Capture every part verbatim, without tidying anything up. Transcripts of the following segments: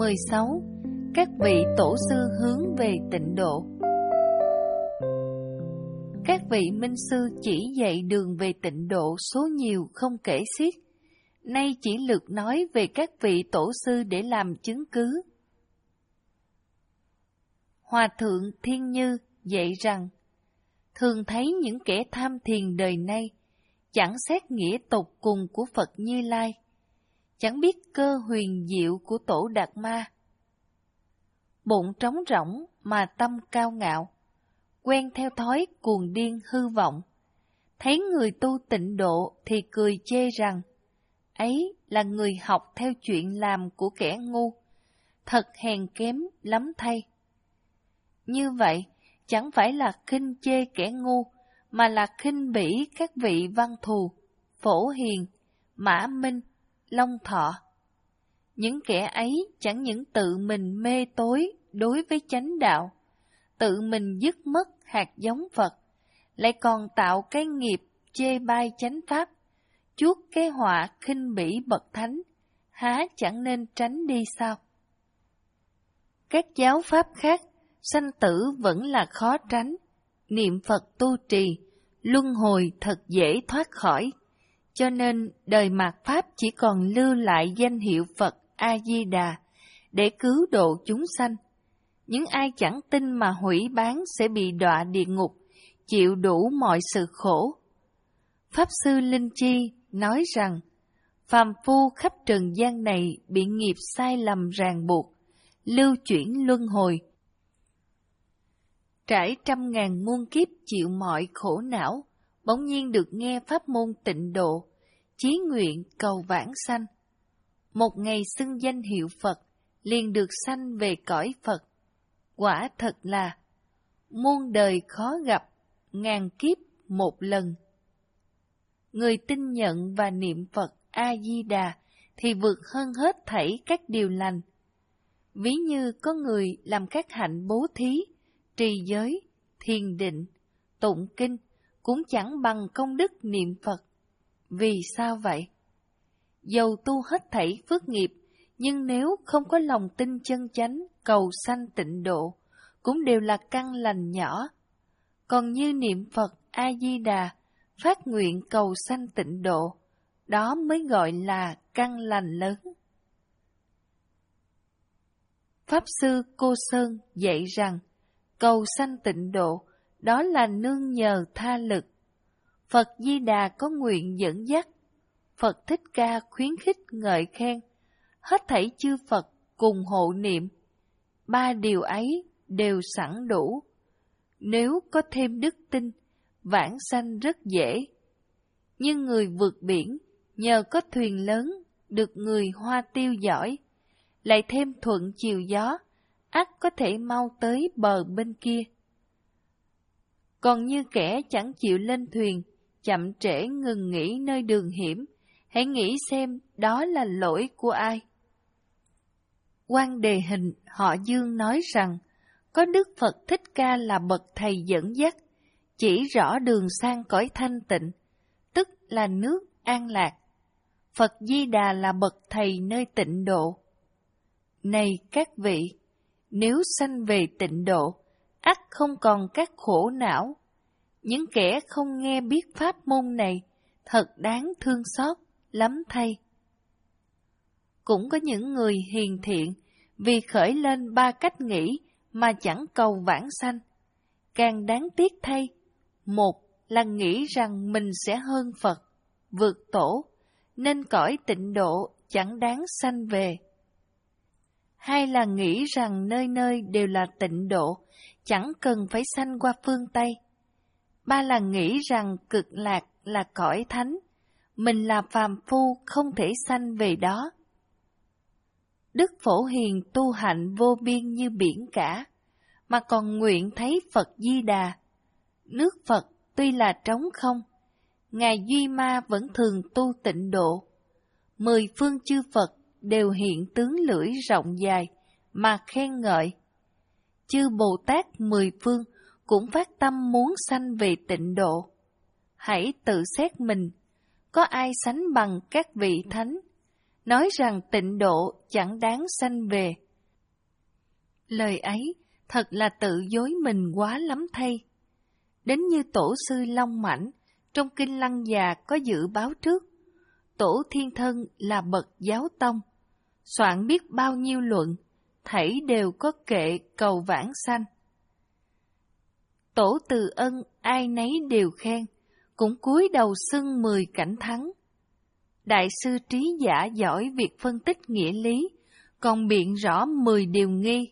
mười sáu. Các vị tổ sư hướng về tịnh độ. Các vị minh sư chỉ dạy đường về tịnh độ số nhiều không kể xiết. Nay chỉ lược nói về các vị tổ sư để làm chứng cứ. Hòa thượng Thiên Như dạy rằng, thường thấy những kẻ tham thiền đời nay, chẳng xét nghĩa tột cùng của Phật Như Lai, chẳng biết cơ huyền diệu của Tổ Đạt Ma. Bụng trống rỗng mà tâm cao ngạo, quen theo thói cuồng điên hư vọng. Thấy người tu tịnh độ thì cười chê rằng, ấy là người học theo chuyện làm của kẻ ngu, thật hèn kém lắm thay. Như vậy, chẳng phải là khinh chê kẻ ngu, mà là khinh bỉ các vị văn thù, Phổ Hiền, Mã Minh, Long Thọ. Những kẻ ấy chẳng những tự mình mê tối đối với chánh đạo, tự mình dứt mất hạt giống Phật, lại còn tạo cái nghiệp chê bai chánh pháp, chuốc cái họa khinh bỉ bậc thánh, há chẳng nên tránh đi sao? Các giáo pháp khác, sanh tử vẫn là khó tránh, niệm Phật tu trì, luân hồi thật dễ thoát khỏi, cho nên đời mạt Pháp chỉ còn lưu lại danh hiệu Phật A-di-đà để cứu độ chúng sanh. Những ai chẳng tin mà hủy bán sẽ bị đọa địa ngục, chịu đủ mọi sự khổ. Pháp Sư Linh Chi nói rằng, phàm phu khắp trần gian này bị nghiệp sai lầm ràng buộc, lưu chuyển luân hồi, trải trăm ngàn muôn kiếp chịu mọi khổ não, bỗng nhiên được nghe pháp môn tịnh độ, chí nguyện cầu vãng sanh. Một ngày xưng danh hiệu Phật, liền được sanh về cõi Phật. Quả thật là muôn đời khó gặp, ngàn kiếp một lần. Người tin nhận và niệm Phật A-di-đà thì vượt hơn hết thảy các điều lành. Ví như có người làm các hạnh bố thí, trì giới, thiền định, tụng kinh, cũng chẳng bằng công đức niệm Phật. Vì sao vậy? Dầu tu hết thảy phước nghiệp, nhưng nếu không có lòng tin chân chánh, cầu sanh tịnh độ, cũng đều là căn lành nhỏ. Còn như niệm Phật A-di-đà, phát nguyện cầu sanh tịnh độ, đó mới gọi là căn lành lớn. Pháp Sư Cô Sơn dạy rằng, cầu sanh tịnh độ, đó là nương nhờ tha lực. Phật Di Đà có nguyện dẫn dắt, Phật Thích Ca khuyến khích ngợi khen, hết thảy chư Phật cùng hộ niệm. Ba điều ấy đều sẵn đủ. Nếu có thêm đức tin, vãng sanh rất dễ. Nhưng người vượt biển, nhờ có thuyền lớn, được người hoa tiêu giỏi, lại thêm thuận chiều gió, ắt có thể mau tới bờ bên kia. Còn như kẻ chẳng chịu lên thuyền, chậm trễ ngừng nghỉ nơi đường hiểm, hãy nghĩ xem đó là lỗi của ai. Quan Đề Hình họ Dương nói rằng, có Đức Phật Thích Ca là bậc thầy dẫn dắt, chỉ rõ đường sang cõi thanh tịnh, tức là nước an lạc. Phật Di Đà là bậc thầy nơi tịnh độ. Này các vị, nếu sanh về tịnh độ, ắt không còn các khổ não. Những kẻ không nghe biết pháp môn này, thật đáng thương xót lắm thay. Cũng có những người hiền thiện, vì khởi lên ba cách nghĩ mà chẳng cầu vãng sanh. Càng đáng tiếc thay, một là nghĩ rằng mình sẽ hơn Phật, vượt tổ, nên cõi tịnh độ chẳng đáng sanh về. Hai là nghĩ rằng nơi nơi đều là tịnh độ, chẳng cần phải sanh qua phương Tây. Ba là nghĩ rằng cực lạc là cõi thánh, mình là phàm phu không thể sanh về đó. Đức Phổ Hiền tu hạnh vô biên như biển cả, mà còn nguyện thấy Phật Di Đà. Nước Phật tuy là trống không, Ngài Duy Ma vẫn thường tu tịnh độ. Mười phương chư Phật đều hiện tướng lưỡi rộng dài mà khen ngợi. Chư Bồ Tát mười phương cũng phát tâm muốn sanh về tịnh độ. Hãy tự xét mình, có ai sánh bằng các vị thánh, nói rằng tịnh độ chẳng đáng sanh về, Lời ấy thật là tự dối mình quá lắm thay. Đến như tổ sư Long Mãnh trong Kinh Lăng Già có dự báo trước, tổ thiên thân là bậc giáo tông, soạn biết bao nhiêu luận, thảy đều có kệ cầu vãng sanh. Tổ Từ Ân ai nấy đều khen, cũng cúi đầu xưng mười cảnh thắng. Đại sư trí giả giỏi việc phân tích nghĩa lý, còn biện rõ mười điều nghi.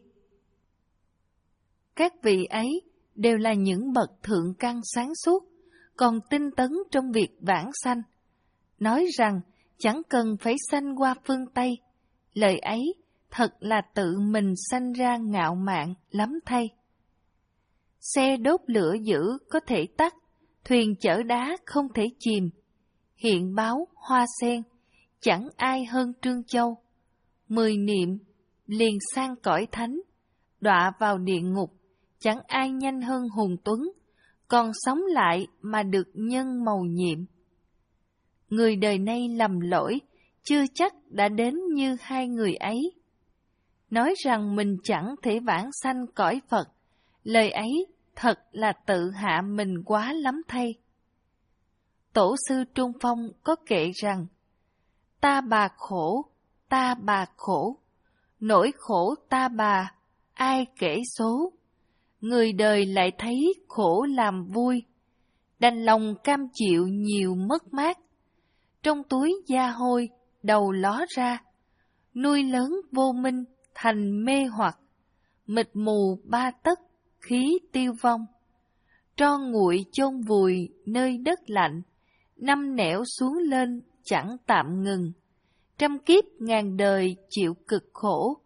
Các vị ấy đều là những bậc thượng căn sáng suốt, còn tinh tấn trong việc vãng sanh. Nói rằng chẳng cần phải sanh qua phương Tây, lời ấy thật là tự mình sanh ra ngạo mạn lắm thay. Xe đốt lửa dữ có thể tắt, thuyền chở đá không thể chìm. Hiện báo hoa sen, chẳng ai hơn Trương Châu. Mười niệm, liền sang cõi thánh, đọa vào địa ngục, chẳng ai nhanh hơn Hùng Tuấn, còn sống lại mà được nhân mầu nhiệm. Người đời nay lầm lỗi, chưa chắc đã đến như hai người ấy. Nói rằng mình chẳng thể vãng sanh cõi Phật, lời ấy thật là tự hạ mình quá lắm thay. Tổ sư Trung Phong có kệ rằng, ta bà khổ, ta bà khổ, nỗi khổ ta bà, ai kể số. Người đời lại thấy khổ làm vui, đành lòng cam chịu nhiều mất mát. Trong túi da hôi, đầu ló ra, nuôi lớn vô minh thành mê hoặc, mịt mù ba tấc, khí tiêu vong. Tro nguội chôn vùi nơi đất lạnh, năm nẻo xuống lên chẳng tạm ngừng, trăm kiếp ngàn đời chịu cực khổ.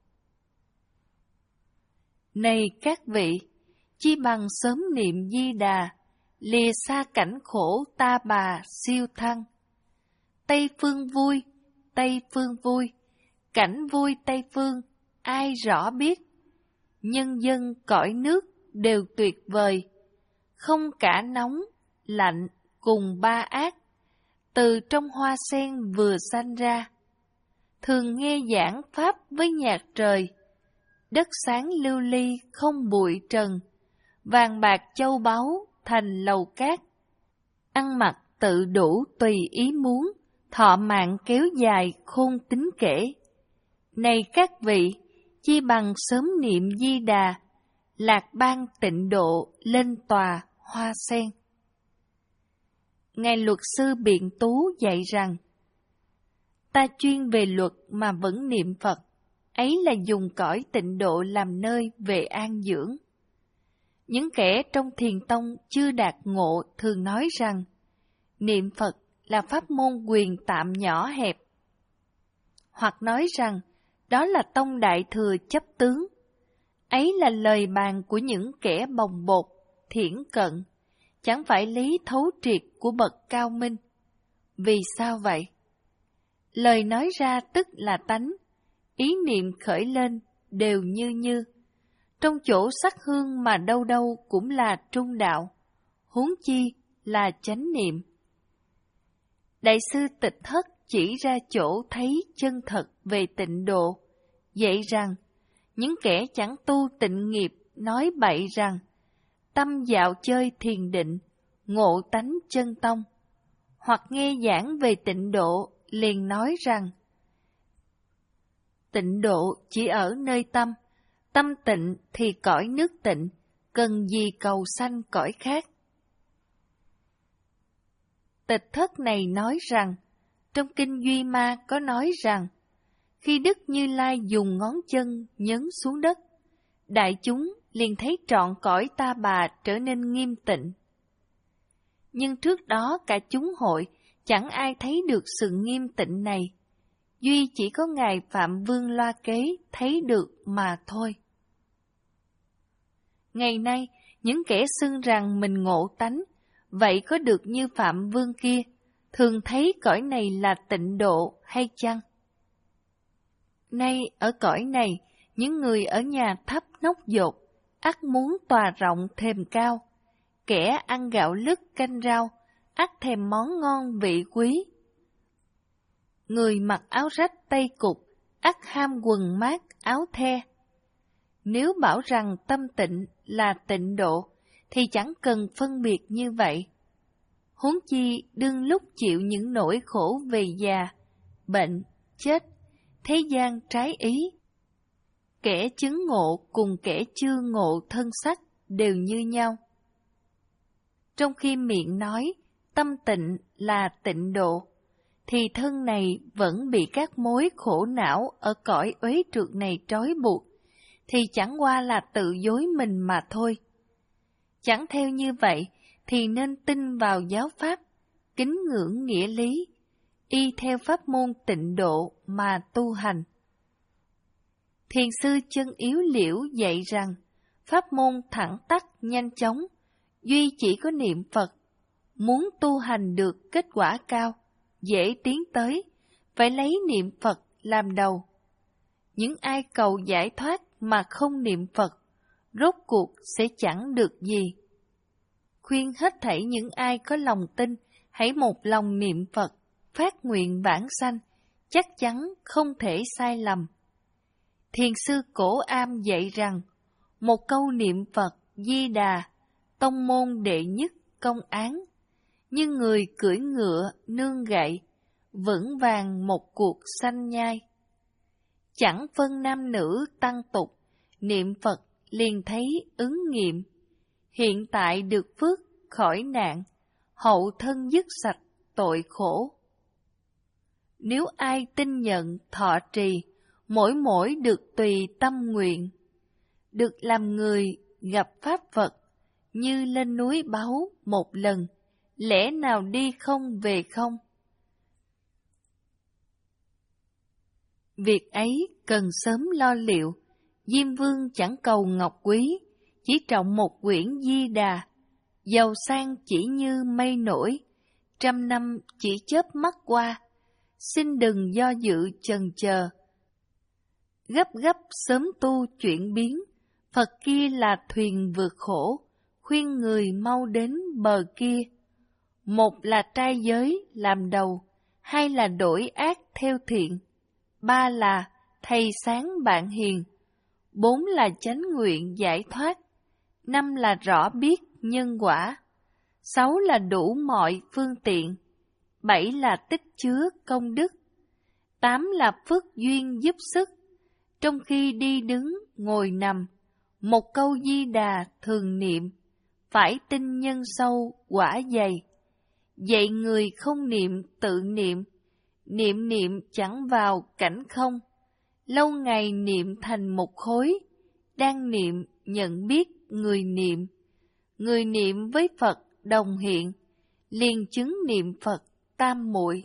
Này các vị, chi bằng sớm niệm Di Đà, lìa xa cảnh khổ ta bà siêu thăng. Tây phương vui, Tây phương vui, cảnh vui Tây phương, ai rõ biết. Nhân dân cõi nước đều tuyệt vời, không cả nóng, lạnh cùng ba ác, từ trong hoa sen vừa sanh ra. Thường nghe giảng pháp với nhạc trời, đất sáng lưu ly không bụi trần, vàng bạc châu báu thành lầu cát. Ăn mặc tự đủ tùy ý muốn, thọ mạng kéo dài khôn tính kể. Này các vị, chi bằng sớm niệm Di Đà, lạc ban tịnh độ lên tòa hoa sen. Ngài luật sư Biện Tú dạy rằng, ta chuyên về luật mà vẫn niệm Phật, ấy là dùng cõi tịnh độ làm nơi về an dưỡng. Những kẻ trong thiền tông chưa đạt ngộ thường nói rằng, niệm Phật là pháp môn quyền tạm nhỏ hẹp. Hoặc nói rằng, đó là tông đại thừa chấp tướng. Ấy là lời bàn của những kẻ bồng bột, thiển cận, chẳng phải lý thấu triệt của bậc cao minh. Vì sao vậy? Lời nói ra tức là tánh, ý niệm khởi lên đều như như. Trong chỗ sắc hương mà đâu đâu cũng là trung đạo, huống chi là chánh niệm. Đại sư Tịch Thất chỉ ra chỗ thấy chân thật về tịnh độ, dạy rằng, những kẻ chẳng tu tịnh nghiệp nói bậy rằng, tâm dạo chơi thiền định, ngộ tánh chân tông. Hoặc nghe giảng về tịnh độ, liền nói rằng, tịnh độ chỉ ở nơi tâm, tâm tịnh thì cõi nước tịnh, cần gì cầu sanh cõi khác. Tịch Thất này nói rằng, trong Kinh Duy Ma có nói rằng, khi Đức Như Lai dùng ngón chân nhấn xuống đất, đại chúng liền thấy trọn cõi ta bà trở nên nghiêm tịnh. Nhưng trước đó cả chúng hội chẳng ai thấy được sự nghiêm tịnh này, duy chỉ có Ngài Phạm Vương Loa Kế thấy được mà thôi. Ngày nay, những kẻ xưng rằng mình ngộ tánh, vậy có được như Phạm Vương kia, thường thấy cõi này là tịnh độ hay chăng? Nay ở cõi này, những người ở nhà thấp nóc dột, ắt muốn tòa rộng thềm cao, kẻ ăn gạo lứt canh rau, ắt thèm món ngon vị quý. Người mặc áo rách tây cục, ắt ham quần mát áo the. nếu bảo rằng tâm tịnh là tịnh độ, thì chẳng cần phân biệt như vậy. Huống chi đương lúc chịu những nỗi khổ về già, bệnh, chết, thế gian trái ý. Kẻ chứng ngộ cùng kẻ chưa ngộ thân sắc đều như nhau. Trong khi miệng nói tâm tịnh là tịnh độ, thì thân này vẫn bị các mối khổ não ở cõi uế trượt này trói buộc, thì chẳng qua là tự dối mình mà thôi. Chẳng theo như vậy, thì nên tin vào giáo pháp, kính ngưỡng nghĩa lý, y theo pháp môn tịnh độ mà tu hành. Thiền sư Chân Yếu Liễu dạy rằng, pháp môn thẳng tắc nhanh chóng, duy chỉ có niệm Phật. Muốn tu hành được kết quả cao, dễ tiến tới, phải lấy niệm Phật làm đầu. Những ai cầu giải thoát mà không niệm Phật, rốt cuộc sẽ chẳng được gì. Khuyên hết thảy những ai có lòng tin, hãy một lòng niệm Phật, phát nguyện vãng sanh, chắc chắn không thể sai lầm. Thiền sư Cổ Am dạy rằng, một câu niệm Phật Di Đà, tông môn đệ nhất công án, như người cưỡi ngựa nương gậy, vững vàng một cuộc sanh nhai. Chẳng phân nam nữ tăng tục, niệm Phật liền thấy ứng nghiệm. Hiện tại được phước khỏi nạn, hậu thân dứt sạch tội khổ. Nếu ai tin nhận thọ trì, mỗi mỗi được tùy tâm nguyện, được làm người gặp Pháp Phật, như lên núi Báu một lần, lẽ nào đi không về không? Việc ấy cần sớm lo liệu. Diêm Vương chẳng cầu ngọc quý, chỉ trọng một quyển Di Đà, giàu sang chỉ như mây nổi, trăm năm chỉ chớp mắt qua. Xin đừng do dự chần chờ, gấp gấp sớm tu chuyển biến. Phật kia là thuyền vượt khổ, khuyên người mau đến bờ kia. Một là trai giới làm đầu, hai là đổi ác theo thiện, ba là thầy sáng bạn hiền, bốn là chánh nguyện giải thoát, năm là rõ biết nhân quả, sáu là đủ mọi phương tiện, bảy là tích chứa công đức, tám là phước duyên giúp sức. Trong khi đi đứng, ngồi nằm, một câu Di Đà thường niệm, phải tin nhân sâu quả dày. Dạy người không niệm tự niệm, niệm niệm chẳng vào cảnh không. Lâu ngày niệm thành một khối, đang niệm nhận biết người niệm. Người niệm với Phật đồng hiện, liền chứng niệm Phật tam muội.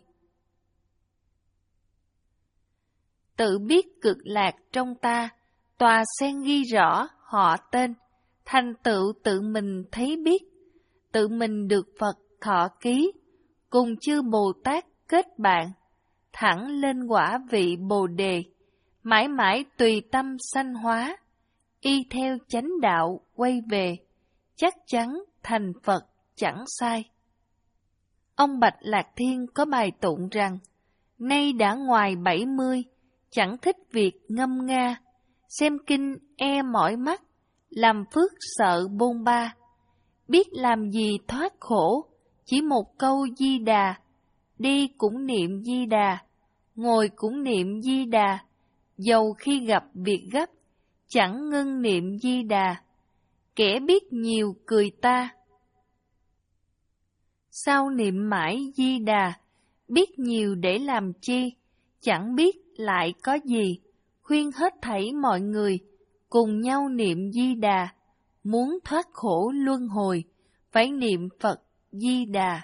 Tự biết cực lạc trong ta, tòa sen ghi rõ họ tên, thành tựu tự mình thấy biết, tự mình được Phật thọ ký, cùng chư Bồ Tát kết bạn, thẳng lên quả vị Bồ Đề, mãi mãi tùy tâm sanh hóa, y theo chánh đạo quay về, chắc chắn thành Phật chẳng sai. Ông Bạch Lạc Thiên có bài tụng rằng, nay đã ngoài bảy mươi, chẳng thích việc ngâm nga, xem kinh e mỏi mắt, làm phước sợ bôn ba. Biết làm gì thoát khổ, chỉ một câu Di Đà, đi cũng niệm Di Đà, ngồi cũng niệm Di Đà, dầu khi gặp việc gấp, chẳng ngưng niệm Di Đà. Kẻ biết nhiều cười ta, sao niệm mãi Di Đà, biết nhiều để làm chi, chẳng biết lại có gì. Khuyên hết thảy mọi người, cùng nhau niệm Di Đà, muốn thoát khổ luân hồi, phải niệm Phật Di Đà.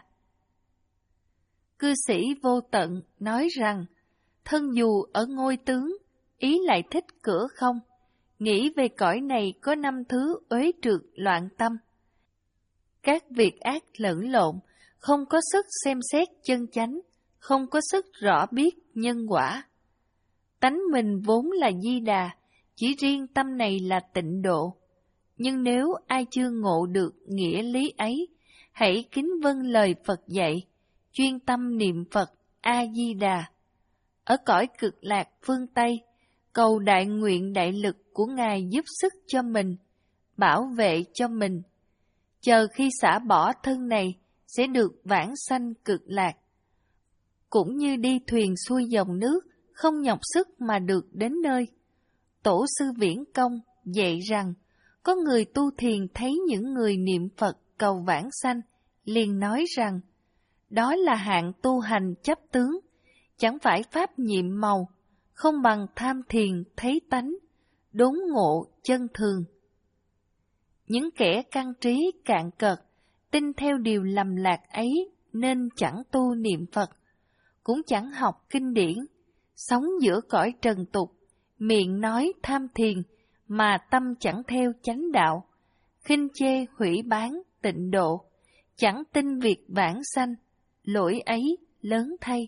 Cư sĩ Vô Tận nói rằng, thân dù ở ngôi tướng, ý lại thích cửa không, nghĩ về cõi này có năm thứ uế trượt loạn tâm. Các việc ác lẫn lộn, không có sức xem xét chân chánh, không có sức rõ biết nhân quả. Tánh mình vốn là Di Đà, chỉ riêng tâm này là tịnh độ. Nhưng nếu ai chưa ngộ được nghĩa lý ấy, hãy kính vâng lời Phật dạy, chuyên tâm niệm Phật A-di-đà. Ở cõi cực lạc phương Tây, cầu đại nguyện đại lực của Ngài giúp sức cho mình, bảo vệ cho mình. Chờ khi xả bỏ thân này sẽ được vãng sanh cực lạc. Cũng như đi thuyền xuôi dòng nước, không nhọc sức mà được đến nơi. Tổ sư Viễn Công dạy rằng, có người tu thiền thấy những người niệm Phật cầu vãng sanh, liền nói rằng, đó là hạng tu hành chấp tướng, chẳng phải pháp nhiệm màu, không bằng tham thiền thấy tánh, đốn ngộ chân thường. Những kẻ căn trí cạn cợt, tin theo điều lầm lạc ấy nên chẳng tu niệm Phật, cũng chẳng học kinh điển, sống giữa cõi trần tục, miệng nói tham thiền, mà tâm chẳng theo chánh đạo, khinh chê hủy bán tịnh độ, chẳng tin việc vãng sanh, lỗi ấy lớn thay.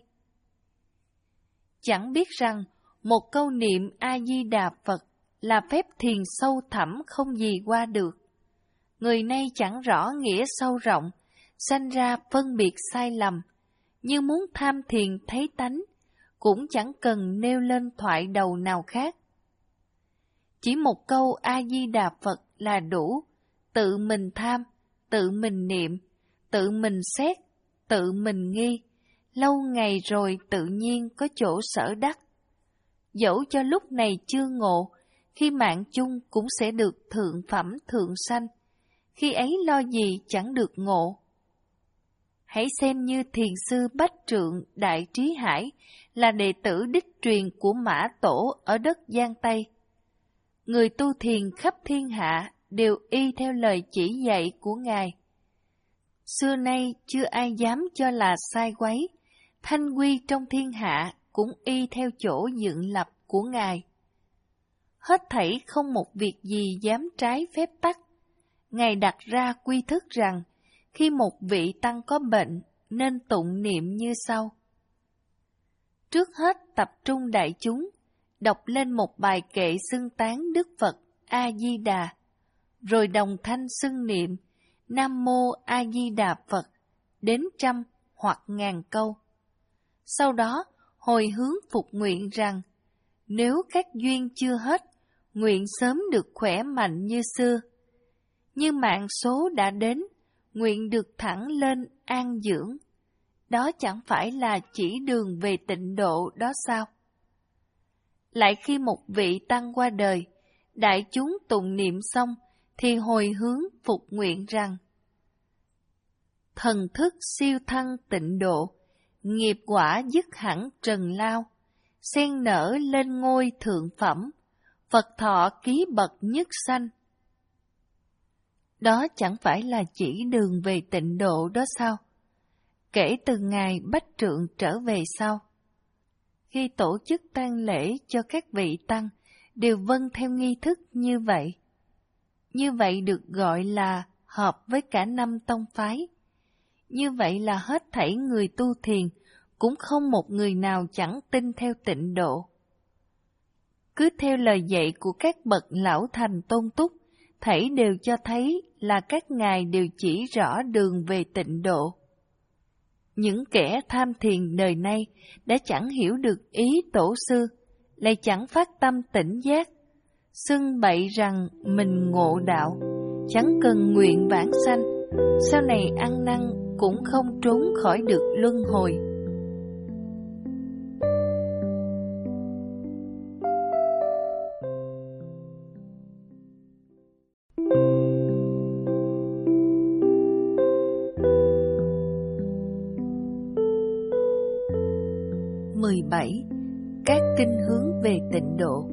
Chẳng biết rằng, một câu niệm A-di-đà Phật là phép thiền sâu thẳm không gì qua được. Người nay chẳng rõ nghĩa sâu rộng, sanh ra phân biệt sai lầm, như muốn tham thiền thấy tánh, cũng chẳng cần nêu lên thoại đầu nào khác. Chỉ một câu A-di-đà Phật là đủ, tự mình tham, tự mình niệm, tự mình xét, tự mình nghi, lâu ngày rồi tự nhiên có chỗ sở đắc. Dẫu cho lúc này chưa ngộ, khi mạng chung cũng sẽ được thượng phẩm thượng sanh, khi ấy lo gì chẳng được ngộ. Hãy xem như thiền sư Bách Trượng Đại Trí Hải là đệ tử đích truyền của Mã Tổ ở đất Giang Tây. Người tu thiền khắp thiên hạ đều y theo lời chỉ dạy của Ngài. Xưa nay chưa ai dám cho là sai quấy, thanh quy trong thiên hạ cũng y theo chỗ dựng lập của Ngài. Hết thảy không một việc gì dám trái phép tắc. Ngài đặt ra quy thức rằng, khi một vị tăng có bệnh, nên tụng niệm như sau. Trước hết tập trung đại chúng, đọc lên một bài kệ xưng tán Đức Phật A-di-đà, rồi đồng thanh xưng niệm Nam Mô A-di-đà Phật đến trăm hoặc ngàn câu. Sau đó, hồi hướng phục nguyện rằng, nếu các duyên chưa hết, nguyện sớm được khỏe mạnh như xưa. Như mạng số đã đến, nguyện được thẳng lên an dưỡng. Đó chẳng phải là chỉ đường về tịnh độ đó sao? Lại khi một vị tăng qua đời, đại chúng tụng niệm xong, thì hồi hướng phục nguyện rằng, thần thức siêu thăng tịnh độ, nghiệp quả dứt hẳn trần lao, sen nở lên ngôi thượng phẩm, Phật thọ ký bậc nhất sanh. Đó chẳng phải là chỉ đường về tịnh độ đó sao? Kể từ ngày Bách Trượng trở về sau, khi tổ chức tang lễ cho các vị tăng, đều vâng theo nghi thức như vậy. Như vậy được gọi là hợp với cả năm tông phái. Như vậy là hết thảy người tu thiền, cũng không một người nào chẳng tin theo tịnh độ. Cứ theo lời dạy của các bậc lão thành tôn túc, thảy đều cho thấy là các ngài đều chỉ rõ đường về tịnh độ. Những kẻ tham thiền đời nay đã chẳng hiểu được ý tổ sư, lại chẳng phát tâm tỉnh giác, xưng bậy rằng mình ngộ đạo, chẳng cần nguyện vãng sanh, sau này ăn năn cũng không trốn khỏi được luân hồi. mười bảy. Các kinh hướng về tịnh độ.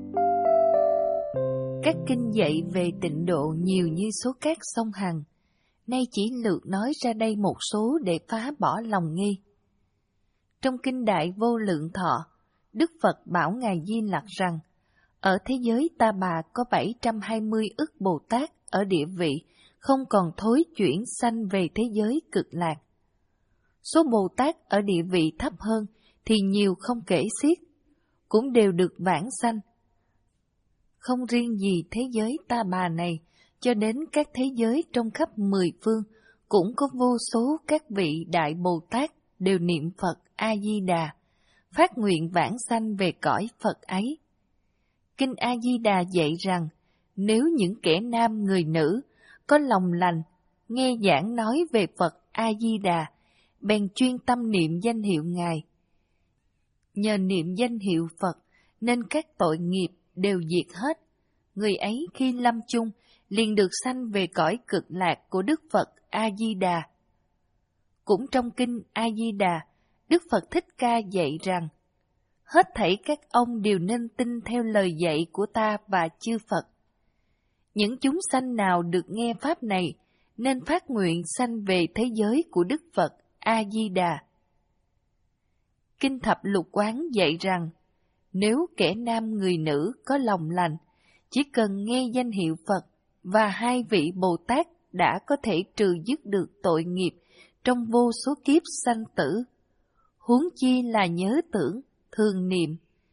Các kinh dạy về tịnh độ nhiều như số cát sông Hằng, nay chỉ lược nói ra đây một số để phá bỏ lòng nghi. Trong kinh Đại Vô Lượng Thọ, Đức Phật bảo Ngài Di Lặc rằng, ở thế giới Ta Bà có bảy trăm hai mươi ức Bồ Tát ở địa vị, không còn thối chuyển sanh về thế giới cực lạc. Số Bồ Tát ở địa vị thấp hơn thì nhiều không kể xiết, cũng đều được vãng sanh. Không riêng gì thế giới Ta Bà này, cho đến các thế giới trong khắp mười phương, cũng có vô số các vị Đại Bồ Tát đều niệm Phật A-di-đà, phát nguyện vãng sanh về cõi Phật ấy. Kinh A-di-đà dạy rằng, nếu những kẻ nam người nữ có lòng lành, nghe giảng nói về Phật A-di-đà, bèn chuyên tâm niệm danh hiệu Ngài. Nhờ niệm danh hiệu Phật nên các tội nghiệp đều diệt hết. Người ấy khi lâm chung liền được sanh về cõi cực lạc của Đức Phật A-di-đà. Cũng trong kinh A-di-đà, Đức Phật Thích Ca dạy rằng, hết thảy các ông đều nên tin theo lời dạy của ta và chư Phật. Những chúng sanh nào được nghe pháp này nên phát nguyện sanh về thế giới của Đức Phật A-di-đà. Kinh Thập Lục Quán dạy rằng, nếu kẻ nam người nữ có lòng lành, chỉ cần nghe danh hiệu Phật và hai vị Bồ Tát đã có thể trừ dứt được tội nghiệp trong vô số kiếp sanh tử. Huống chi là nhớ tưởng, thường niệm.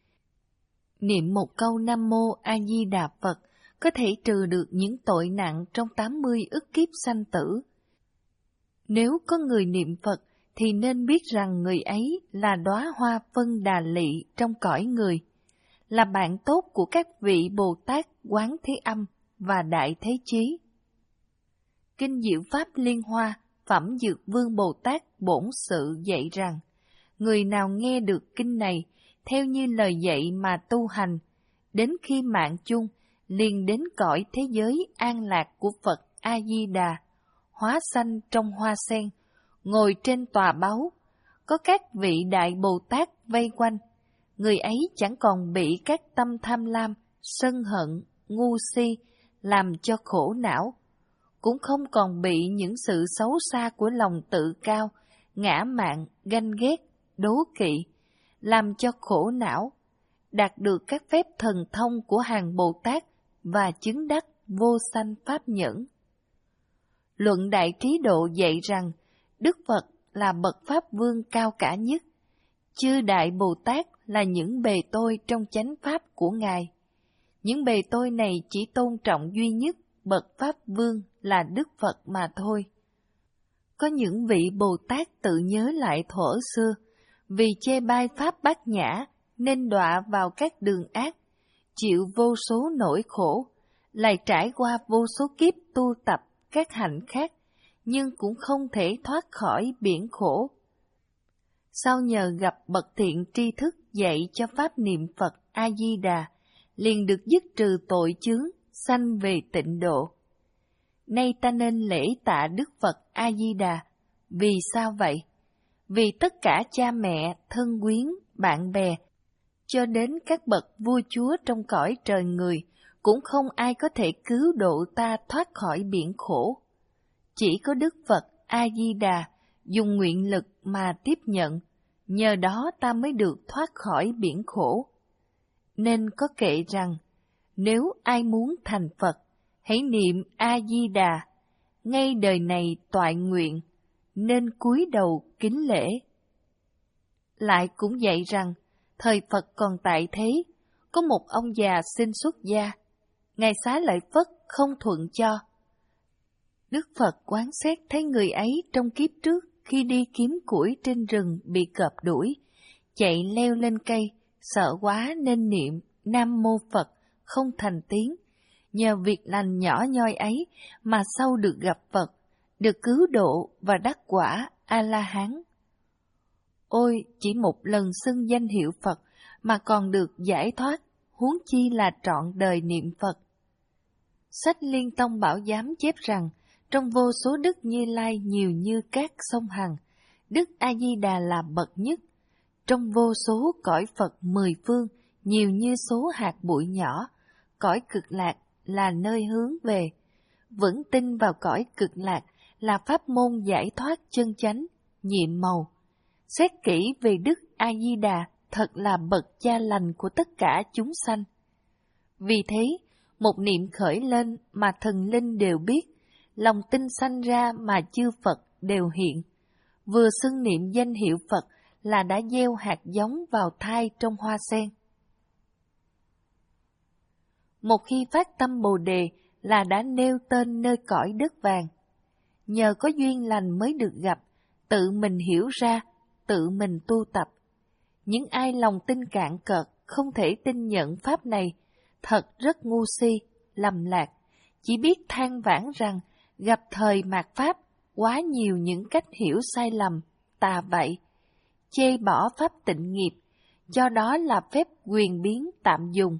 Niệm một câu Nam Mô A Di Đà Phật có thể trừ được những tội nặng trong tám mươi ức kiếp sanh tử. Nếu có người niệm Phật thì nên biết rằng người ấy là đóa hoa phân đà lị trong cõi người, là bạn tốt của các vị Bồ Tát Quán Thế Âm và Đại Thế Chí. Kinh Diệu Pháp Liên Hoa Phẩm Dược Vương Bồ Tát Bổn Sự dạy rằng, người nào nghe được kinh này theo như lời dạy mà tu hành, đến khi mạng chung liền đến cõi thế giới an lạc của Phật A-di-đà, hóa sanh trong hoa sen, ngồi trên tòa báu, có các vị Đại Bồ Tát vây quanh. Người ấy chẳng còn bị các tâm tham lam, sân hận, ngu si làm cho khổ não, cũng không còn bị những sự xấu xa của lòng tự cao, ngã mạn, ganh ghét, đố kỵ làm cho khổ não, đạt được các phép thần thông của hàng Bồ Tát và chứng đắc vô sanh pháp nhẫn. Luận Đại Trí Độ dạy rằng, Đức Phật là bậc Pháp Vương cao cả nhất, chư Đại Bồ Tát là những bề tôi trong chánh Pháp của Ngài. Những bề tôi này chỉ tôn trọng duy nhất bậc Pháp Vương là Đức Phật mà thôi. Có những vị Bồ Tát tự nhớ lại thuở xưa, vì chê bai Pháp Bát Nhã nên đọa vào các đường ác, chịu vô số nỗi khổ, lại trải qua vô số kiếp tu tập các hạnh khác, nhưng cũng không thể thoát khỏi biển khổ. Sau nhờ gặp bậc thiện tri thức dạy cho pháp niệm Phật A-di-đà, liền được dứt trừ tội chướng, sanh về tịnh độ. Nay ta nên lễ tạ Đức Phật A-di-đà. Vì sao vậy? Vì tất cả cha mẹ, thân quyến, bạn bè, cho đến các bậc vua chúa trong cõi trời người, cũng không ai có thể cứu độ ta thoát khỏi biển khổ. Chỉ có Đức Phật A-di-đà dùng nguyện lực mà tiếp nhận, nhờ đó ta mới được thoát khỏi biển khổ. Nên có kệ rằng, nếu ai muốn thành Phật, hãy niệm A-di-đà, ngay đời này toại nguyện, nên cúi đầu kính lễ. Lại cũng dạy rằng, thời Phật còn tại thế, có một ông già xin xuất gia, Ngài xá lợi Phất không thuận cho. Đức Phật quán xét thấy người ấy trong kiếp trước khi đi kiếm củi trên rừng bị cọp đuổi, chạy leo lên cây, sợ quá nên niệm Nam Mô Phật không thành tiếng. Nhờ việc lành nhỏ nhoi ấy mà sau được gặp Phật, được cứu độ và đắc quả A-la-hán. Ôi, chỉ một lần xưng danh hiệu Phật mà còn được giải thoát, huống chi là trọn đời niệm Phật. Sách Liên Tông Bảo Giám chép rằng, trong vô số Đức Như Lai nhiều như các sông Hằng, Đức A-di-đà là bậc nhất. Trong vô số cõi Phật mười phương, nhiều như số hạt bụi nhỏ, cõi cực lạc là nơi hướng về. Vững tin vào cõi cực lạc là pháp môn giải thoát chân chánh, nhiệm màu. Xét kỹ về Đức A-di-đà thật là bậc cha lành của tất cả chúng sanh. Vì thế, một niệm khởi lên mà thần linh đều biết, lòng tin sanh ra mà chư Phật đều hiện. Vừa xưng niệm danh hiệu Phật là đã gieo hạt giống vào thai trong hoa sen. Một khi phát tâm Bồ Đề là đã nêu tên nơi cõi đất vàng. Nhờ có duyên lành mới được gặp, tự mình hiểu ra, tự mình tu tập. Những ai lòng tin cạn cợt, không thể tin nhận pháp này, thật rất ngu si, lầm lạc, chỉ biết than vãn rằng gặp thời mạt Pháp quá nhiều những cách hiểu sai lầm, tà vậy, chê bỏ pháp tịnh nghiệp, cho đó là phép quyền biến tạm dùng.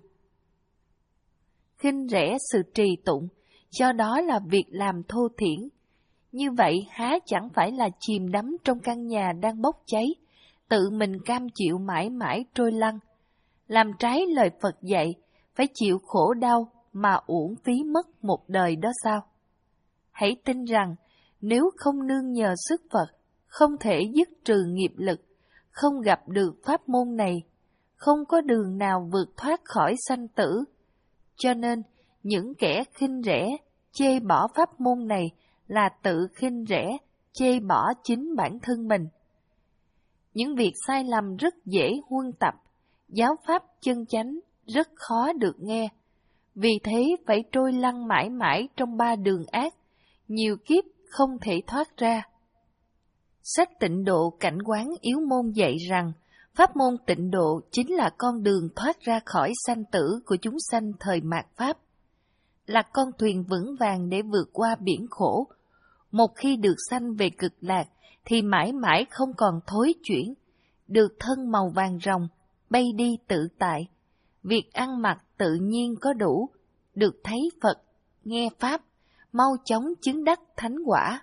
Khinh rẻ sự trì tụng, cho đó là việc làm thô thiển. Như vậy há chẳng phải là chìm đắm trong căn nhà đang bốc cháy, tự mình cam chịu mãi mãi trôi lăn, làm trái lời Phật dạy, phải chịu khổ đau mà uổng phí mất một đời đó sao? Hãy tin rằng, nếu không nương nhờ sức Phật, không thể dứt trừ nghiệp lực, không gặp được pháp môn này, không có đường nào vượt thoát khỏi sanh tử. Cho nên, những kẻ khinh rẻ, chê bỏ pháp môn này là tự khinh rẻ, chê bỏ chính bản thân mình. Những việc sai lầm rất dễ huân tập, giáo pháp chân chánh rất khó được nghe. Vì thế phải trôi lăn mãi mãi trong ba đường ác, nhiều kiếp không thể thoát ra. Sách Tịnh Độ Cảnh Quán Yếu Môn dạy rằng, pháp môn tịnh độ chính là con đường thoát ra khỏi sanh tử của chúng sanh thời mạt Pháp, là con thuyền vững vàng để vượt qua biển khổ. Một khi được sanh về cực lạc, thì mãi mãi không còn thối chuyển, được thân màu vàng ròng, bay đi tự tại, việc ăn mặc tự nhiên có đủ, được thấy Phật, nghe Pháp, mau chóng chứng đắc thánh quả.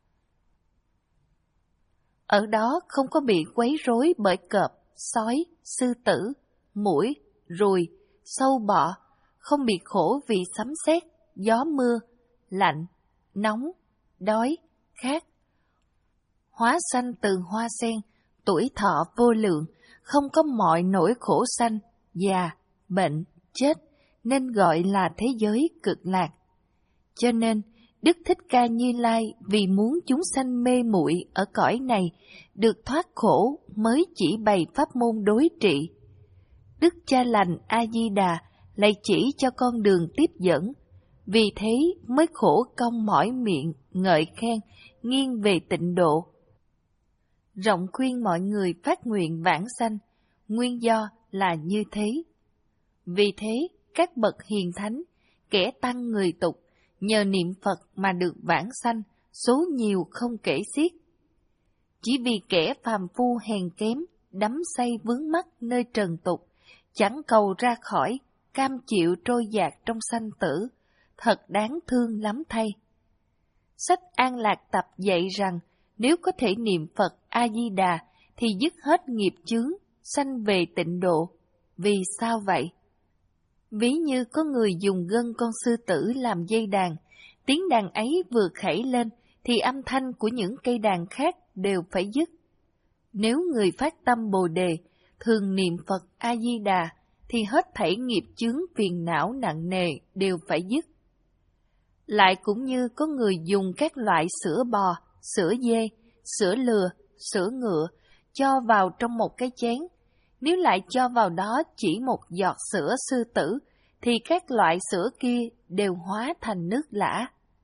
Ở đó không có bị quấy rối bởi cọp, sói, sư tử, muỗi, ruồi, sâu bọ, không bị khổ vì sấm sét, gió mưa, lạnh, nóng, đói, khát. Hóa sanh từ hoa sen, tuổi thọ vô lượng, không có mọi nỗi khổ sanh, già, bệnh, chết, nên gọi là thế giới cực lạc. Cho nên, Đức Thích Ca Như Lai vì muốn chúng sanh mê muội ở cõi này được thoát khổ mới chỉ bày pháp môn đối trị. Đức Cha Lành A Di Đà lại chỉ cho con đường tiếp dẫn, vì thế mới khổ công mỏi miệng ngợi khen nghiêng về tịnh độ. Rộng khuyên mọi người phát nguyện vãng sanh, nguyên do là như thế. Vì thế, các bậc hiền thánh, kẻ tăng người tục, nhờ niệm Phật mà được vãng sanh, số nhiều không kể xiết. Chỉ vì kẻ phàm phu hèn kém, đắm say vướng mắc nơi trần tục, chẳng cầu ra khỏi, cam chịu trôi dạt trong sanh tử, thật đáng thương lắm thay. Sách An Lạc Tập dạy rằng, nếu có thể niệm Phật A-di-đà, thì dứt hết nghiệp chướng, sanh về tịnh độ. Vì sao vậy? Ví như có người dùng gân con sư tử làm dây đàn, tiếng đàn ấy vừa khẩy lên, thì âm thanh của những cây đàn khác đều phải dứt. Nếu người phát tâm Bồ Đề, thường niệm Phật A-di-đà, thì hết thảy nghiệp chướng phiền não nặng nề đều phải dứt. Lại cũng như có người dùng các loại sữa bò, sữa dê, sữa lừa, sữa ngựa, cho vào trong một cái chén. Nếu lại cho vào đó chỉ một giọt sữa sư tử, thì các loại sữa kia đều hóa thành nước lã.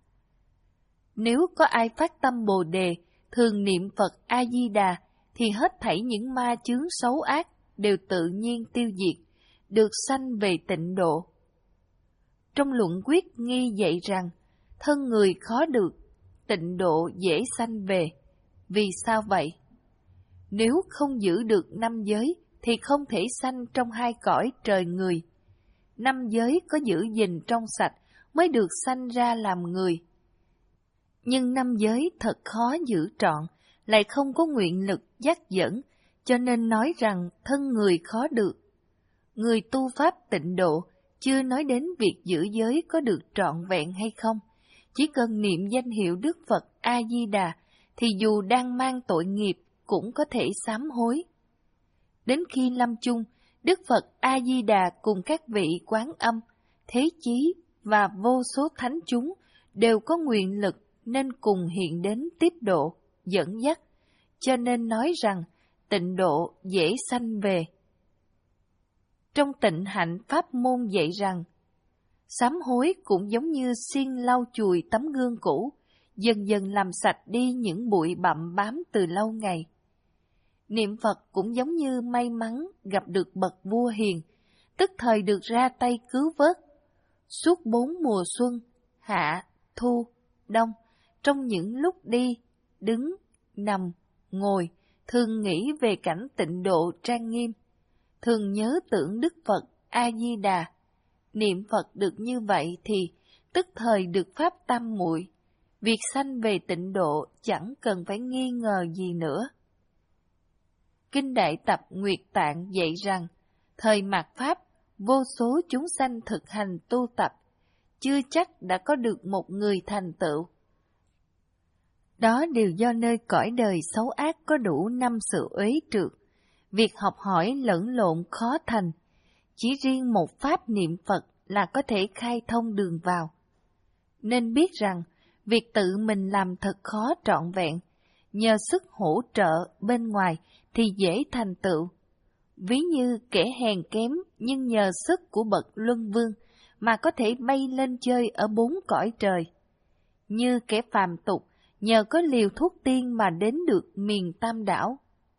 Nếu có ai phát tâm Bồ Đề, thường niệm Phật A-di-đà, thì hết thảy những ma chướng xấu ác đều tự nhiên tiêu diệt, được sanh về tịnh độ. Trong luận quyết nghi dạy rằng, thân người khó được, tịnh độ dễ sanh về. Vì sao vậy? Nếu không giữ được năm giới, thì không thể sanh trong hai cõi trời người. Năm giới có giữ gìn trong sạch mới được sanh ra làm người. Nhưng năm giới thật khó giữ trọn, lại không có nguyện lực dắt dẫn, cho nên nói rằng thân người khó được. Người tu pháp tịnh độ, chưa nói đến việc giữ giới có được trọn vẹn hay không, chỉ cần niệm danh hiệu Đức Phật A-di-đà, thì dù đang mang tội nghiệp cũng có thể sám hối. Đến khi lâm chung, Đức Phật A-di-đà cùng các vị Quán Âm, Thế Chí và vô số thánh chúng đều có nguyện lực nên cùng hiện đến tiếp độ, dẫn dắt, cho nên nói rằng tịnh độ dễ sanh về. Trong Tịnh Hạnh Pháp môn dạy rằng, sám hối cũng giống như xiên lau chùi tấm gương cũ, dần dần làm sạch đi những bụi bặm bám từ lâu ngày. Niệm Phật cũng giống như may mắn gặp được bậc vua hiền, tức thời được ra tay cứu vớt. Suốt bốn mùa xuân, hạ, thu, đông, trong những lúc đi, đứng, nằm, ngồi, thường nghĩ về cảnh tịnh độ trang nghiêm, thường nhớ tưởng Đức Phật A-di-đà. Niệm Phật được như vậy thì tức thời được pháp tam muội, việc sanh về tịnh độ chẳng cần phải nghi ngờ gì nữa. Kinh Đại Tập Nguyệt Tạng dạy rằng, thời mạt Pháp, vô số chúng sanh thực hành tu tập, chưa chắc đã có được một người thành tựu. Đó đều do nơi cõi đời xấu ác có đủ năm sự uế trượt, việc học hỏi lẫn lộn khó thành, chỉ riêng một pháp niệm Phật là có thể khai thông đường vào. Nên biết rằng, việc tự mình làm thật khó trọn vẹn, nhờ sức hỗ trợ bên ngoài thì dễ thành tựu. Ví như kẻ hèn kém nhưng nhờ sức của bậc Luân Vương mà có thể bay lên chơi ở bốn cõi trời. Như kẻ phàm tục nhờ có liều thuốc tiên mà đến được miền Tam Đảo.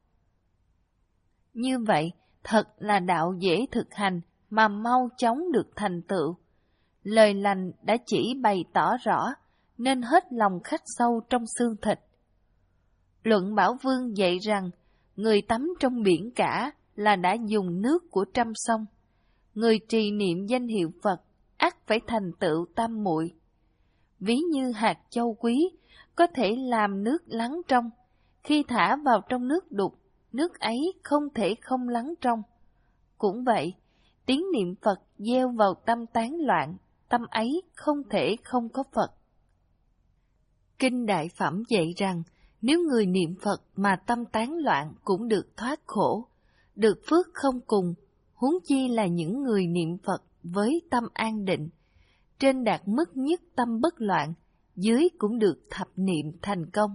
Như vậy, thật là đạo dễ thực hành mà mau chóng được thành tựu. Lời lành đã chỉ bày tỏ rõ, nên hết lòng khắc sâu trong xương thịt. Luận Bảo Vương dạy rằng, người tắm trong biển cả là đã dùng nước của trăm sông. Người trì niệm danh hiệu Phật, ắt phải thành tựu tam muội. Ví như hạt châu quý, có thể làm nước lắng trong, khi thả vào trong nước đục, nước ấy không thể không lắng trong. Cũng vậy, tiếng niệm Phật gieo vào tâm tán loạn, tâm ấy không thể không có Phật. Kinh Đại Phẩm dạy rằng, nếu người niệm Phật mà tâm tán loạn cũng được thoát khổ, được phước không cùng, huống chi là những người niệm Phật với tâm an định, trên đạt mức nhất tâm bất loạn, dưới cũng được thập niệm thành công.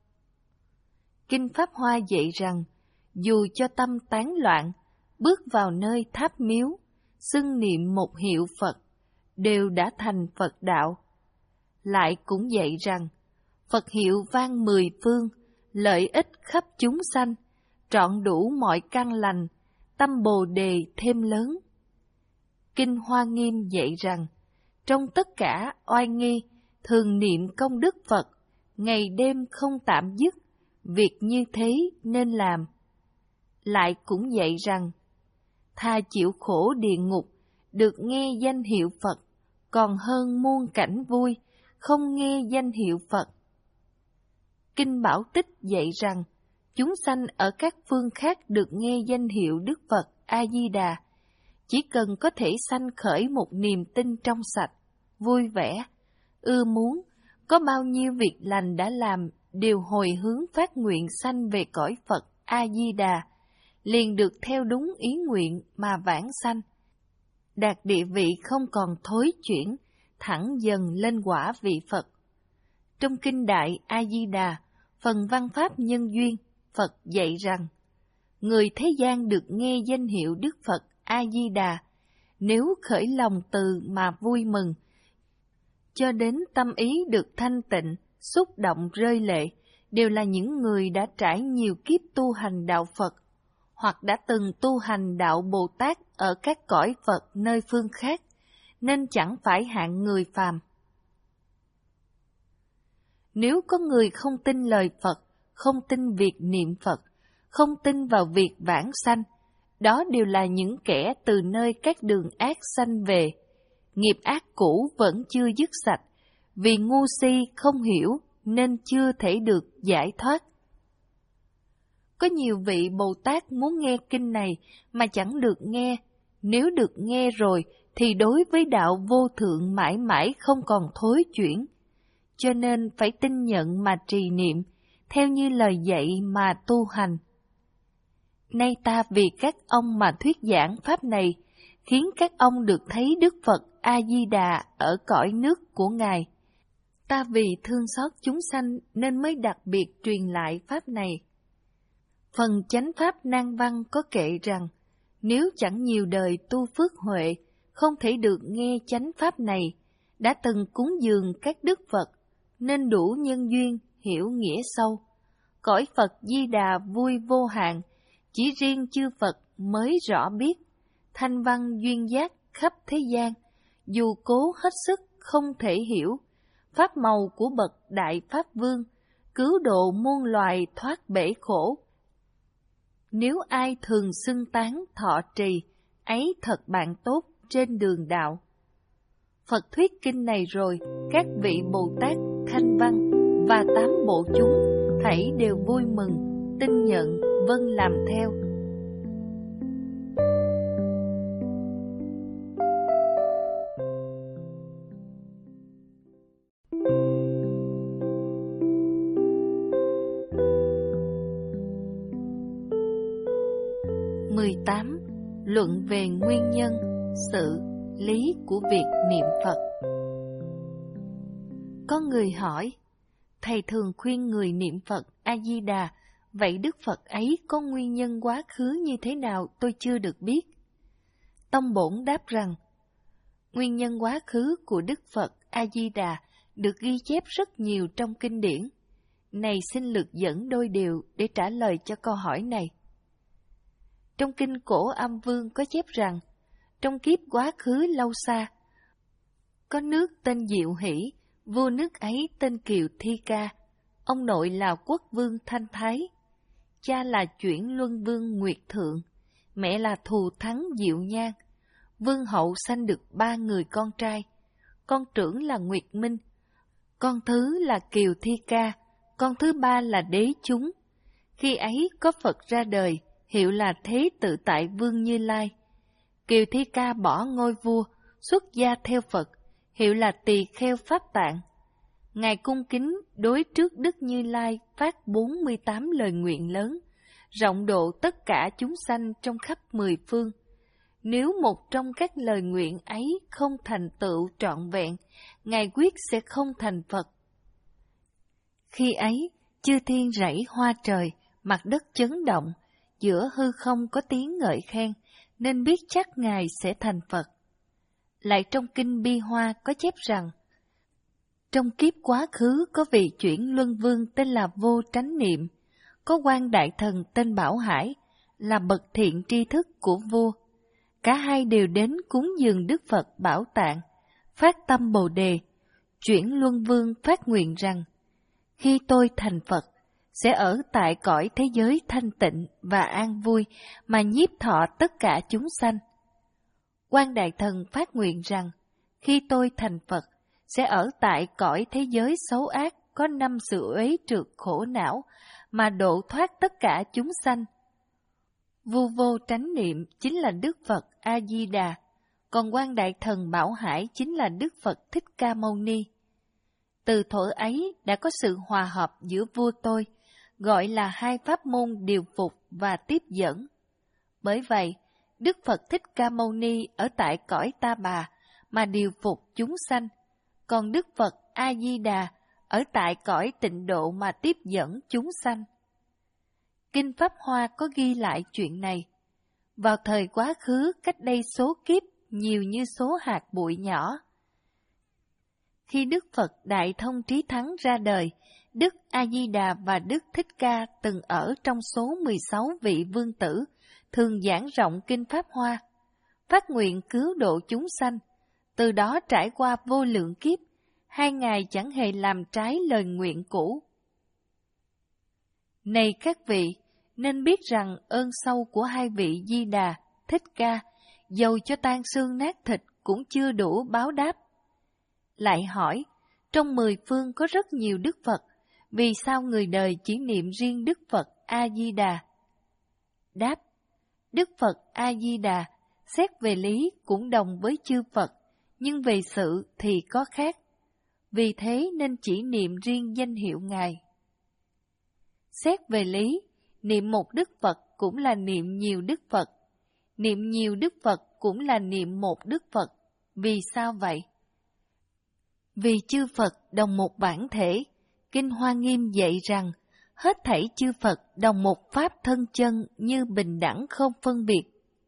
Kinh Pháp Hoa dạy rằng, dù cho tâm tán loạn, bước vào nơi tháp miếu, xưng niệm một hiệu Phật, đều đã thành Phật đạo. Lại cũng dạy rằng, Phật hiệu vang mười phương, lợi ích khắp chúng sanh, trọn đủ mọi căn lành, tâm Bồ Đề thêm lớn. Kinh Hoa Nghiêm dạy rằng, trong tất cả oai nghi, thường niệm công đức Phật, ngày đêm không tạm dứt, việc như thế nên làm. Lại cũng dạy rằng, thà chịu khổ địa ngục, được nghe danh hiệu Phật, còn hơn muôn cảnh vui, không nghe danh hiệu Phật. Kinh Bảo Tích dạy rằng, chúng sanh ở các phương khác được nghe danh hiệu Đức Phật A-di-đà, chỉ cần có thể sanh khởi một niềm tin trong sạch, vui vẻ, ưa muốn, có bao nhiêu việc lành đã làm đều hồi hướng phát nguyện sanh về cõi Phật A-di-đà, liền được theo đúng ý nguyện mà vãng sanh, đạt địa vị không còn thối chuyển, thẳng dần lên quả vị Phật. Trong Kinh Đại A-di-đà, phần văn pháp nhân duyên, Phật dạy rằng, người thế gian được nghe danh hiệu Đức Phật A-di-đà, nếu khởi lòng từ mà vui mừng, cho đến tâm ý được thanh tịnh, xúc động rơi lệ, đều là những người đã trải nhiều kiếp tu hành đạo Phật, hoặc đã từng tu hành đạo Bồ Tát ở các cõi Phật nơi phương khác, nên chẳng phải hạng người phàm. Nếu có người không tin lời Phật, không tin việc niệm Phật, không tin vào việc vãng sanh, đó đều là những kẻ từ nơi các đường ác sanh về. Nghiệp ác cũ vẫn chưa dứt sạch, vì ngu si không hiểu nên chưa thể được giải thoát. Có nhiều vị Bồ Tát muốn nghe kinh này mà chẳng được nghe, nếu được nghe rồi thì đối với đạo vô thượng mãi mãi không còn thối chuyển. Cho nên phải tin nhận mà trì niệm, theo như lời dạy mà tu hành. Nay ta vì các ông mà thuyết giảng pháp này, khiến các ông được thấy Đức Phật A-di-đà ở cõi nước của Ngài. Ta vì thương xót chúng sanh nên mới đặc biệt truyền lại pháp này. Phần chánh pháp nan văn có kệ rằng, nếu chẳng nhiều đời tu phước huệ, không thể được nghe chánh pháp này, đã từng cúng dường các đức Phật, nên đủ nhân duyên, hiểu nghĩa sâu. Cõi Phật Di Đà vui vô hạn, chỉ riêng chư Phật mới rõ biết, thanh văn duyên giác khắp thế gian, dù cố hết sức không thể hiểu, pháp màu của bậc Đại Pháp Vương, cứu độ muôn loài thoát bể khổ. Nếu ai thường xưng tán thọ trì, ấy thật bạn tốt trên đường đạo. Phật thuyết kinh này rồi, các vị Bồ Tát, Thanh Văn và tám bộ chúng thảy đều vui mừng, tin nhận, vâng làm theo. mười tám. Luận về nguyên nhân, sự, lý của việc niệm Phật. Có người hỏi, Thầy thường khuyên người niệm Phật A-di-đà, vậy Đức Phật ấy có nguyên nhân quá khứ như thế nào tôi chưa được biết. Tông Bổn đáp rằng, nguyên nhân quá khứ của Đức Phật A-di-đà được ghi chép rất nhiều trong kinh điển. Này xin lược dẫn đôi điều để trả lời cho câu hỏi này. Trong kinh Cổ Âm Vương có chép rằng, trong kiếp quá khứ lâu xa, có nước tên Diệu Hỷ, vua nước ấy tên Kiều Thi Ca, ông nội là Quốc Vương Thanh Thái, cha là Chuyển Luân Vương Nguyệt Thượng, mẹ là Thù Thắng Diệu Nhan. Vương hậu sanh được ba người con trai, con trưởng là Nguyệt Minh, con thứ là Kiều Thi Ca, con thứ ba là Đế Chúng. Khi ấy có Phật ra đời, hiệu là Thế Tự Tại Vương Như Lai. Kiều Thi Ca bỏ ngôi vua, xuất gia theo Phật, hiệu là Tỳ Kheo Pháp Tạng. Ngài cung kính đối trước Đức Như Lai phát bốn mươi tám lời nguyện lớn, rộng độ tất cả chúng sanh trong khắp mười phương. Nếu một trong các lời nguyện ấy không thành tựu trọn vẹn, Ngài quyết sẽ không thành Phật. Khi ấy, chư thiên rảy hoa trời, mặt đất chấn động, giữa hư không có tiếng ngợi khen, nên biết chắc Ngài sẽ thành Phật. Lại trong kinh Bi Hoa có chép rằng, trong kiếp quá khứ có vị Chuyển Luân Vương tên là Vô Tránh Niệm, có quan đại thần tên Bảo Hải, là bậc thiện tri thức của vua. Cả hai đều đến cúng dường Đức Phật Bảo Tạng, phát tâm Bồ Đề. Chuyển Luân Vương phát nguyện rằng, khi tôi thành Phật, sẽ ở tại cõi thế giới thanh tịnh và an vui mà nhiếp thọ tất cả chúng sanh. Quan đại thần phát nguyện rằng, khi tôi thành Phật, sẽ ở tại cõi thế giới xấu ác có năm sự uế trượt khổ não mà độ thoát tất cả chúng sanh. Vua Vô Tránh Niệm chính là Đức Phật A-di-đà, còn quan đại thần Bảo Hải chính là Đức Phật Thích Ca Mâu Ni. Từ thuở ấy đã có sự hòa hợp giữa vua tôi, gọi là hai pháp môn điều phục và tiếp dẫn. Bởi vậy, Đức Phật Thích Ca Mâu Ni ở tại cõi Ta Bà mà điều phục chúng sanh, còn Đức Phật A-di-đà ở tại cõi Tịnh Độ mà tiếp dẫn chúng sanh. Kinh Pháp Hoa có ghi lại chuyện này. Vào thời quá khứ cách đây số kiếp nhiều như số hạt bụi nhỏ. Khi Đức Phật Đại Thông Trí Thắng ra đời, Đức A-di-đà và Đức Thích Ca từng ở trong số mười sáu vị vương tử, thường giảng rộng Kinh Pháp Hoa, phát nguyện cứu độ chúng sanh. Từ đó trải qua vô lượng kiếp, hai ngài chẳng hề làm trái lời nguyện cũ. Này các vị, nên biết rằng ơn sâu của hai vị Di Đà, Thích Ca, dầu cho tan xương nát thịt cũng chưa đủ báo đáp. Lại hỏi, trong mười phương có rất nhiều Đức Phật, vì sao người đời chỉ niệm riêng Đức Phật A-di-đà? Đáp, Đức Phật A-di-đà xét về lý cũng đồng với chư Phật, nhưng về sự thì có khác. Vì thế nên chỉ niệm riêng danh hiệu Ngài. Xét về lý, niệm một Đức Phật cũng là niệm nhiều Đức Phật. Niệm nhiều Đức Phật cũng là niệm một Đức Phật. Vì sao vậy? Vì chư Phật đồng một bản thể, Kinh Hoa Nghiêm dạy rằng, hết thảy chư Phật đồng một pháp thân chân như bình đẳng không phân biệt.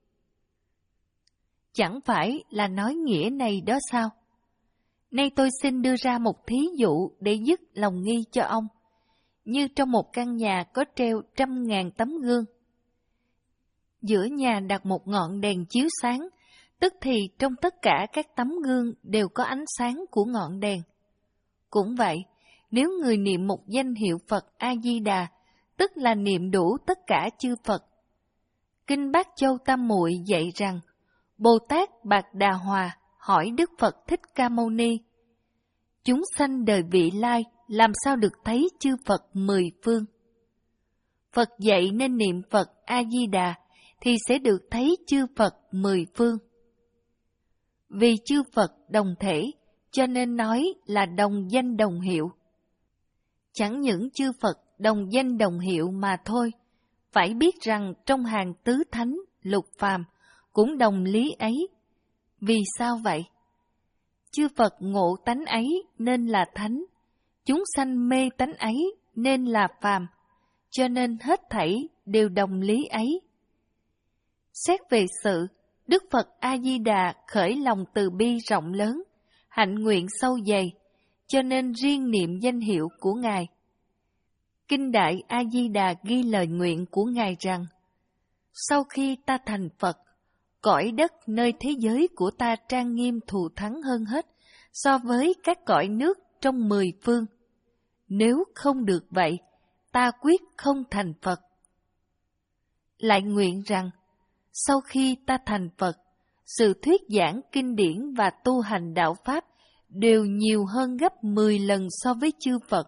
Chẳng phải là nói nghĩa này đó sao? Nay tôi xin đưa ra một thí dụ để dứt lòng nghi cho ông. Như trong một căn nhà có treo trăm ngàn tấm gương. Giữa nhà đặt một ngọn đèn chiếu sáng, tức thì trong tất cả các tấm gương đều có ánh sáng của ngọn đèn. Cũng vậy, nếu người niệm một danh hiệu Phật A-di-đà, tức là niệm đủ tất cả chư Phật. Kinh Bát Châu Tam Muội dạy rằng, Bồ Tát Bạc Đà Hòa hỏi Đức Phật Thích Ca Mâu Ni: chúng sanh đời vị lai làm sao được thấy chư Phật mười phương? Phật dạy nên niệm Phật A-di-đà thì sẽ được thấy chư Phật mười phương. Vì chư Phật đồng thể, cho nên nói là đồng danh đồng hiệu. Chẳng những chư Phật đồng danh đồng hiệu mà thôi, phải biết rằng trong hàng tứ thánh, lục phàm cũng đồng lý ấy. Vì sao vậy? Chư Phật ngộ tánh ấy nên là thánh, chúng sanh mê tánh ấy nên là phàm, cho nên hết thảy đều đồng lý ấy. Xét về sự, Đức Phật A-di-đà khởi lòng từ bi rộng lớn, hạnh nguyện sâu dày, cho nên riêng niệm danh hiệu của Ngài. Kinh Đại A-di-đà ghi lời nguyện của Ngài rằng: sau khi ta thành Phật, cõi đất nơi thế giới của ta trang nghiêm thù thắng hơn hết so với các cõi nước trong mười phương. Nếu không được vậy, ta quyết không thành Phật. Lại nguyện rằng, sau khi ta thành Phật, sự thuyết giảng kinh điển và tu hành đạo Pháp đều nhiều hơn gấp mười lần so với chư Phật.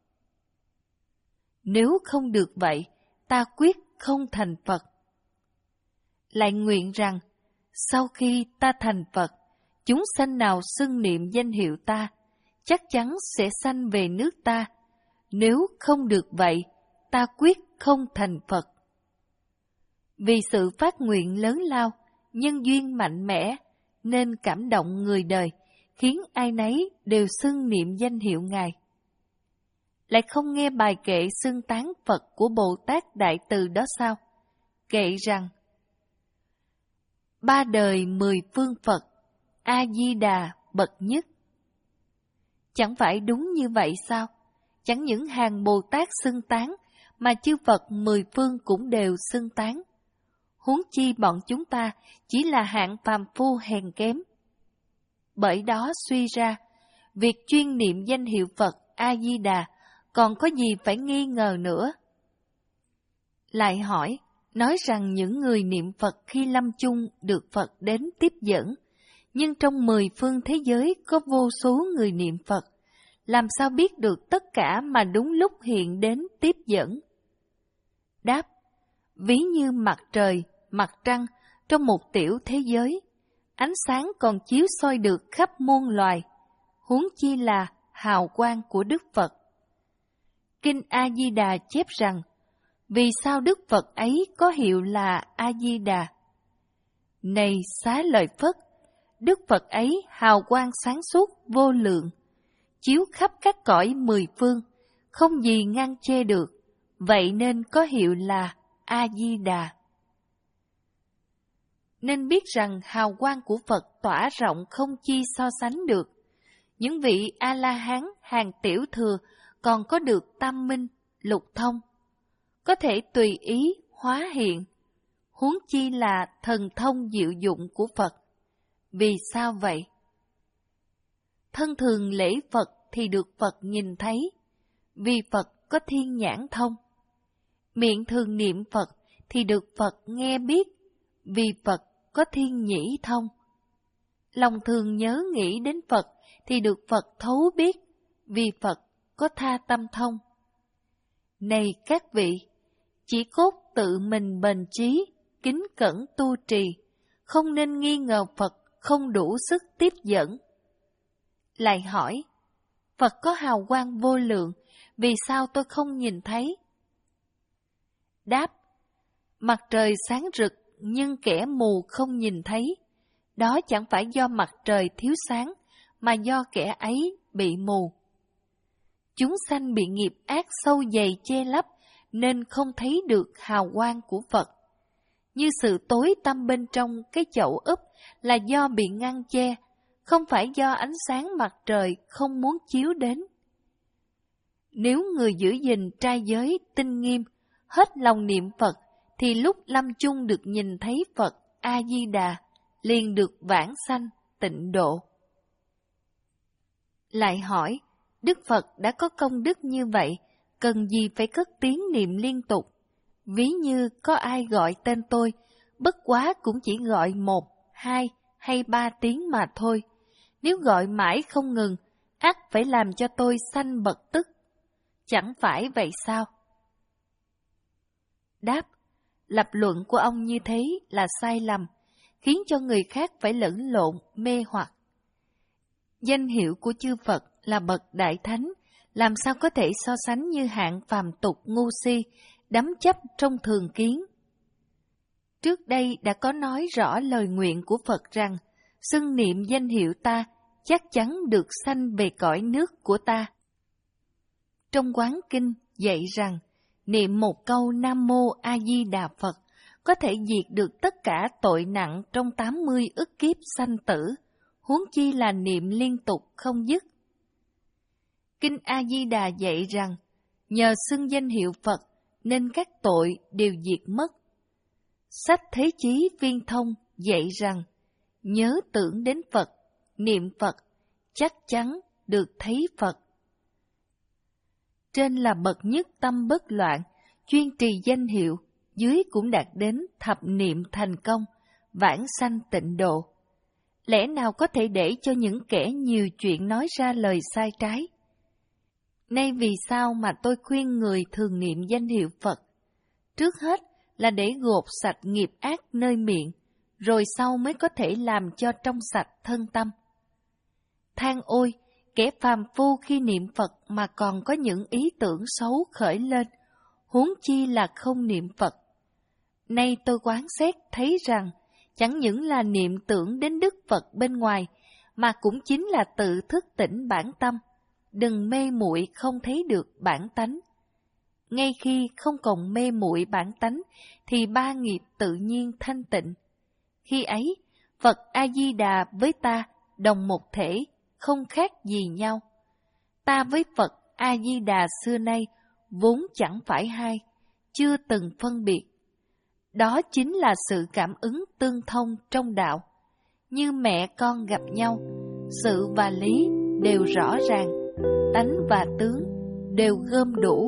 Nếu không được vậy, ta quyết không thành Phật. Lại nguyện rằng, sau khi ta thành Phật, chúng sanh nào xưng niệm danh hiệu ta, chắc chắn sẽ sanh về nước ta. Nếu không được vậy, ta quyết không thành Phật. Vì sự phát nguyện lớn lao, nhân duyên mạnh mẽ, nên cảm động người đời, khiến ai nấy đều xưng niệm danh hiệu Ngài. Lại không nghe bài kệ xưng tán Phật của Bồ Tát Đại Từ đó sao? Kệ rằng: ba đời mười phương Phật, A-di-đà bậc nhất. Chẳng phải đúng như vậy sao? Chẳng những hàng Bồ Tát xưng tán, mà chư Phật mười phương cũng đều xưng tán. Huống chi bọn chúng ta chỉ là hạng phàm phu hèn kém. Bởi đó suy ra, việc chuyên niệm danh hiệu Phật A-di-đà còn có gì phải nghi ngờ nữa. Lại hỏi, nói rằng những người niệm Phật khi lâm chung được Phật đến tiếp dẫn, nhưng trong mười phương thế giới có vô số người niệm Phật, làm sao biết được tất cả mà đúng lúc hiện đến tiếp dẫn? Đáp, ví như mặt trời, mặt trăng trong một tiểu thế giới, ánh sáng còn chiếu soi được khắp muôn loài, huống chi là hào quang của Đức Phật. Kinh A-di-đà chép rằng, vì sao Đức Phật ấy có hiệu là A-di-đà? Này Xá Lợi Phất, Đức Phật ấy hào quang sáng suốt vô lượng, chiếu khắp các cõi mười phương, không gì ngăn che được, vậy nên có hiệu là A-di-đà. Nên biết rằng hào quang của Phật tỏa rộng không chi so sánh được. Những vị A-la-hán hàng tiểu thừa còn có được tam minh, lục thông, có thể tùy ý hóa hiện, huống chi là thần thông diệu dụng của Phật. Vì sao vậy? Thân thường lễ Phật thì được Phật nhìn thấy, vì Phật có thiên nhãn thông. Miệng thường niệm Phật thì được Phật nghe biết, vì Phật có thiên nhĩ thông. Lòng thường nhớ nghĩ đến Phật thì được Phật thấu biết, vì Phật có tha tâm thông. Này các vị, chỉ cốt tự mình bền trí, kính cẩn tu trì, không nên nghi ngờ Phật không đủ sức tiếp dẫn. Lại hỏi, Phật có hào quang vô lượng, vì sao tôi không nhìn thấy? Đáp, mặt trời sáng rực nhưng kẻ mù không nhìn thấy. Đó chẳng phải do mặt trời thiếu sáng, mà do kẻ ấy bị mù. Chúng sanh bị nghiệp ác sâu dày che lấp, nên không thấy được hào quang của Phật. Như sự tối tăm bên trong cái chậu úp là do bị ngăn che, không phải do ánh sáng mặt trời không muốn chiếu đến. Nếu người giữ gìn trai giới tinh nghiêm, hết lòng niệm Phật, thì lúc lâm chung được nhìn thấy Phật A-di-đà, liền được vãng sanh tịnh độ. Lại hỏi, Đức Phật đã có công đức như vậy, cần gì phải cất tiếng niệm liên tục? Ví như có ai gọi tên tôi, bất quá cũng chỉ gọi một, hai hay ba tiếng mà thôi. Nếu gọi mãi không ngừng, ắt phải làm cho tôi sanh bật tức. Chẳng phải vậy sao? Đáp, lập luận của ông như thế là sai lầm, khiến cho người khác phải lẫn lộn, mê hoặc. Danh hiệu của chư Phật là bậc đại thánh, làm sao có thể so sánh như hạng phàm tục ngu si, đắm chấp trong thường kiến. Trước đây đã có nói rõ lời nguyện của Phật rằng, xưng niệm danh hiệu ta, chắc chắn được sanh về cõi nước của ta. Trong Quán Kinh dạy rằng, niệm một câu Nam Mô A Di Đà Phật có thể diệt được tất cả tội nặng trong tám mươi ức kiếp sanh tử, huống chi là niệm liên tục không dứt. Kinh A Di Đà dạy rằng, nhờ xưng danh hiệu Phật nên các tội đều diệt mất. Sách Thế Chí Viên Thông dạy rằng, nhớ tưởng đến Phật, niệm Phật, chắc chắn được thấy Phật. Trên là bậc nhất tâm bất loạn, chuyên trì danh hiệu, dưới cũng đạt đến thập niệm thành công, vãng sanh tịnh độ. Lẽ nào có thể để cho những kẻ nhiều chuyện nói ra lời sai trái? Nay vì sao mà tôi khuyên người thường niệm danh hiệu Phật? Trước hết là để gột sạch nghiệp ác nơi miệng, rồi sau mới có thể làm cho trong sạch thân tâm. Than ôi, kẻ phàm phu khi niệm Phật mà còn có những ý tưởng xấu khởi lên, huống chi là không niệm Phật. Nay tôi quán xét thấy rằng, chẳng những là niệm tưởng đến Đức Phật bên ngoài, mà cũng chính là tự thức tỉnh bản tâm, đừng mê muội không thấy được bản tánh. Ngay khi không còn mê muội bản tánh, thì ba nghiệp tự nhiên thanh tịnh. Khi ấy, Phật A-di-đà với ta đồng một thể, không khác gì nhau. Ta với Phật A-di-đà xưa nay vốn chẳng phải hai, chưa từng phân biệt. Đó chính là sự cảm ứng tương thông trong đạo. Như mẹ con gặp nhau, sự và lý đều rõ ràng, tánh và tướng đều gom đủ.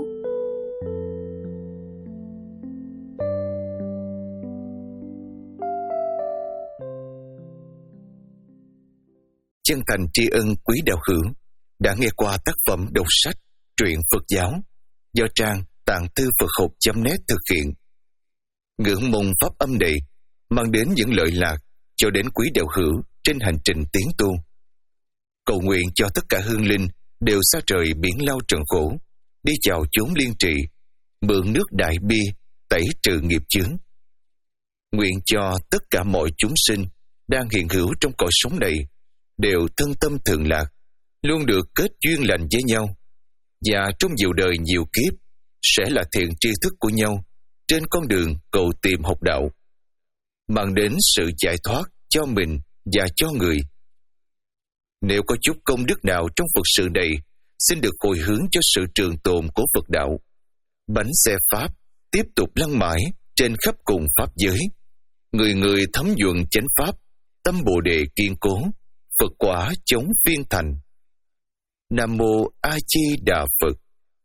Chân thành tri ân quý đạo hữu đã nghe qua tác phẩm đọc sách truyện Phật giáo do trang tạng thư Phật học chấm net thực hiện. Ngưỡng mong pháp âm này mang đến những lợi lạc cho đến quý đạo hữu trên hành trình tiến tu. Cầu nguyện cho tất cả hương linh đều xa trời biển lao trần khổ, đi chào chốn liên trị, mượn nước đại bi tẩy trừ nghiệp chướng. Nguyện cho tất cả mọi chúng sinh đang hiện hữu trong cõi sống này đều thân tâm thường lạc, luôn được kết duyên lành với nhau, và trong nhiều đời nhiều kiếp sẽ là thiện tri thức của nhau trên con đường cầu tìm học đạo, mang đến sự giải thoát cho mình và cho người. Nếu có chút công đức nào trong Phật sự này, xin được hồi hướng cho sự trường tồn của Phật đạo. Bánh xe Pháp tiếp tục lăn mãi trên khắp cùng Pháp giới. Người người thấm nhuận chánh Pháp, tâm Bồ Đề kiên cố, Phật quả chống viên thành. Nam Mô A Di Đà Phật.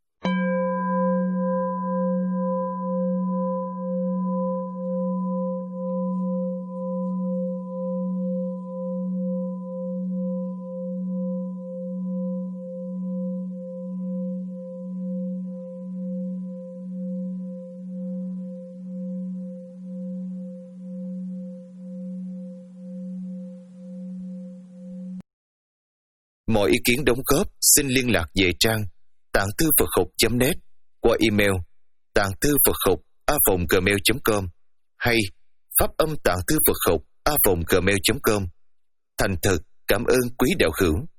Mọi ý kiến đóng góp xin liên lạc về trang tạng thư Phật học chấm net qua email tạng thư Phật học a vòng gmail chấm com hay pháp âm tạng thư Phật học a vòng gmail chấm com. Thành thật cảm ơn quý đạo hữu.